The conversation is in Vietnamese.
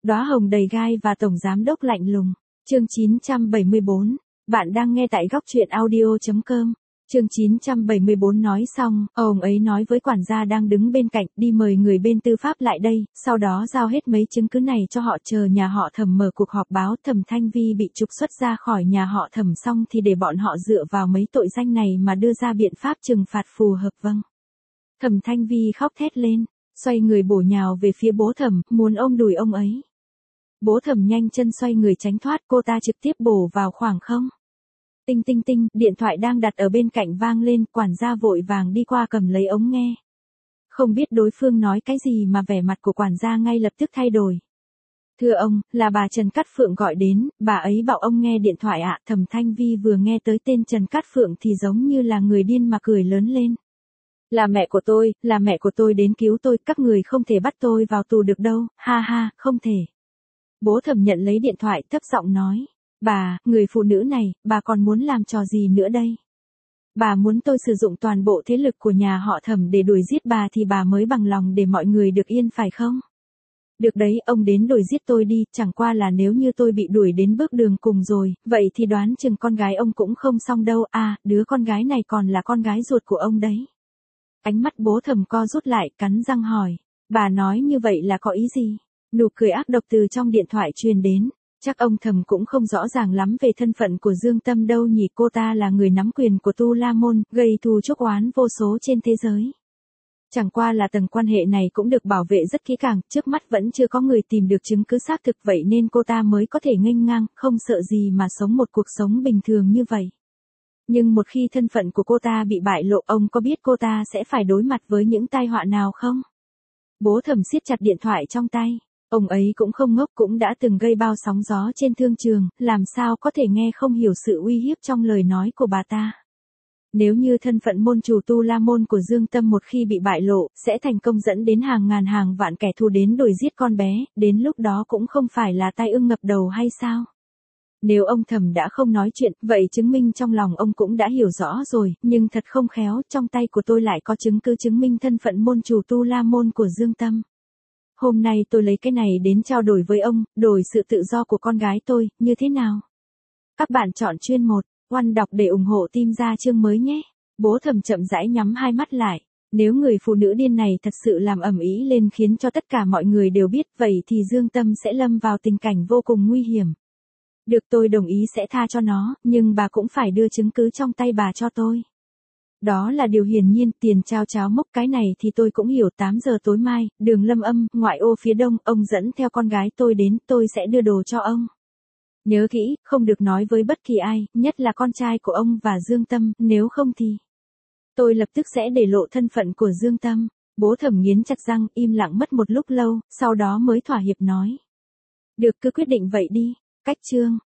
Đóa hồng đầy gai và tổng giám đốc lạnh lùng. Chương 974. Bạn đang nghe tại góc truyện audio.com. Chương 974 nói xong, ông ấy nói với quản gia đang đứng bên cạnh, đi mời người bên tư pháp lại đây, sau đó giao hết mấy chứng cứ này cho họ, chờ nhà họ Thẩm mở cuộc họp báo Thẩm Thanh Vi bị trục xuất ra khỏi nhà họ Thẩm xong thì để bọn họ dựa vào mấy tội danh này mà đưa ra biện pháp trừng phạt phù hợp. Vâng. Thẩm Thanh Vi khóc thét lên, xoay người bổ nhào về phía bố Thẩm, muốn ôm đùi ông ấy. Bố Thẩm nhanh chân xoay người tránh thoát, cô ta trực tiếp bổ vào khoảng không. Tinh tinh tinh, điện thoại đang đặt ở bên cạnh vang lên, quản gia vội vàng đi qua cầm lấy ống nghe. Không biết đối phương nói cái gì mà vẻ mặt của quản gia ngay lập tức thay đổi. Thưa ông, là bà Trần Cát Phượng gọi đến, bà ấy bảo ông nghe điện thoại ạ. Thẩm Thanh Vi vừa nghe tới tên Trần Cát Phượng thì giống như là người điên mà cười lớn lên. Là mẹ của tôi đến cứu tôi, các người không thể bắt tôi vào tù được đâu, ha ha, không thể. Bố Thẩm nhận lấy điện thoại thấp giọng nói. Bà, người phụ nữ này, bà còn muốn làm trò gì nữa đây? Bà muốn tôi sử dụng toàn bộ thế lực của nhà họ Thẩm để đuổi giết bà thì bà mới bằng lòng để mọi người được yên phải không? Được đấy, ông đến đuổi giết tôi đi, chẳng qua là nếu như tôi bị đuổi đến bước đường cùng rồi, vậy thì đoán chừng con gái ông cũng không xong đâu, à, đứa con gái này còn là con gái ruột của ông đấy. Ánh mắt bố Thẩm co rút lại, cắn răng hỏi, bà nói như vậy là có ý gì? Nụ cười ác độc từ trong điện thoại truyền đến. Chắc ông Thẩm cũng không rõ ràng lắm về thân phận của Dương Tâm đâu nhỉ, cô ta là người nắm quyền của Tu La Môn, gây thù chuốc oán vô số trên thế giới. Chẳng qua là tầng quan hệ này cũng được bảo vệ rất kỹ càng, trước mắt vẫn chưa có người tìm được chứng cứ xác thực, vậy nên cô ta mới có thể nghênh ngang, không sợ gì mà sống một cuộc sống bình thường như vậy. Nhưng một khi thân phận của cô ta bị bại lộ, ông có biết cô ta sẽ phải đối mặt với những tai họa nào không? Bố Thẩm siết chặt điện thoại trong tay. Ông ấy cũng không ngốc, cũng đã từng gây bao sóng gió trên thương trường, làm sao có thể nghe không hiểu sự uy hiếp trong lời nói của bà ta. Nếu như thân phận môn chủ Tu La Môn của Dương Tâm một khi bị bại lộ, sẽ thành công dẫn đến hàng ngàn hàng vạn kẻ thù đến đuổi giết con bé, đến lúc đó cũng không phải là tai ương ngập đầu hay sao? Nếu ông Thẩm đã không nói chuyện, vậy chứng minh trong lòng ông cũng đã hiểu rõ rồi, nhưng thật không khéo, trong tay của tôi lại có chứng cứ chứng minh thân phận môn chủ Tu La Môn của Dương Tâm. Hôm nay tôi lấy cái này đến trao đổi với ông, đổi sự tự do của con gái tôi, như thế nào? Các bạn chọn chuyên 1, Oan đọc để ủng hộ team ra chương mới nhé. Bố Thẩm chậm rãi nhắm hai mắt lại. Nếu người phụ nữ điên này thật sự làm ầm ĩ lên khiến cho tất cả mọi người đều biết, vậy thì Dương Tâm sẽ lâm vào tình cảnh vô cùng nguy hiểm. Được, tôi đồng ý sẽ tha cho nó, nhưng bà cũng phải đưa chứng cứ trong tay bà cho tôi. Đó là điều hiển nhiên, tiền trao cháo mốc cái này thì tôi cũng hiểu. 8 giờ tối mai, đường Lâm Âm, ngoại ô phía đông, ông dẫn theo con gái tôi đến, tôi sẽ đưa đồ cho ông. Nhớ kỹ, không được nói với bất kỳ ai, nhất là con trai của ông và Dương Tâm, nếu không thì tôi lập tức sẽ để lộ thân phận của Dương Tâm. Bố Thẩm nghiến chặt răng, im lặng mất một lúc lâu, sau đó mới thỏa hiệp nói. Được, cứ quyết định vậy đi. Cách chương